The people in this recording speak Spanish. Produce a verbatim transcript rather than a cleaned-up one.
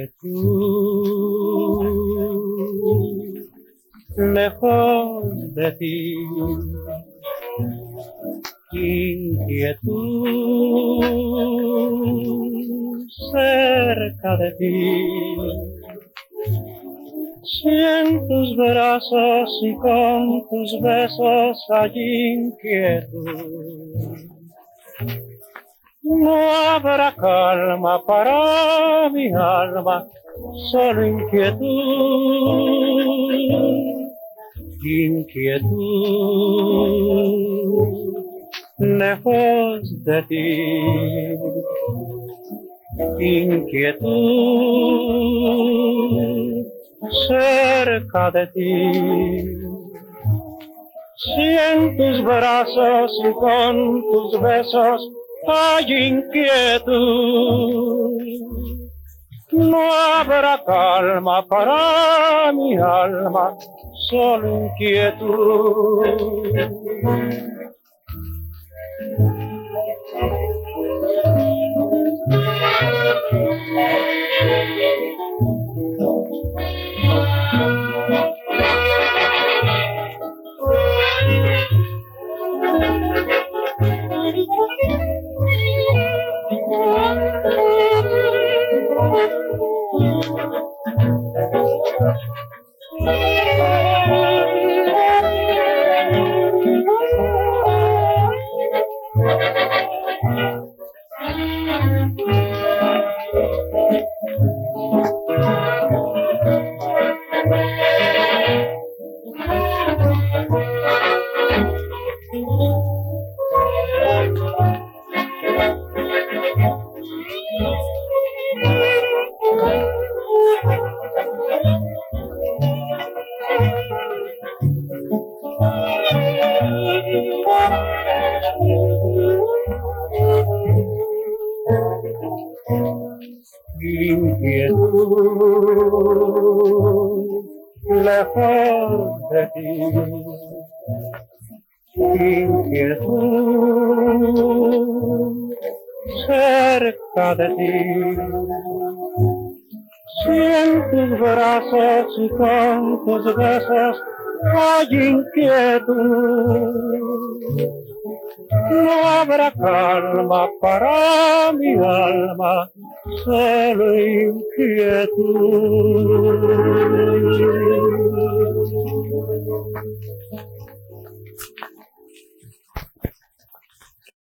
inquietud lejos de ti, inquietud cerca de ti. Si en tus brazos y con tus besos hay inquietud, no habrá calma para mi alma, solo inquietud, inquietud lejos de ti, inquietud cerca de ti. Si en tus brazos y con tus besos hay inquietud, no habrá calma para mi alma, solo inquietud. Inquietud lejos de ti, inquietud cerca de ti. Si en tus brazos y con tus besos hay inquietud, no habrá calma para mi alma, solo inquietud.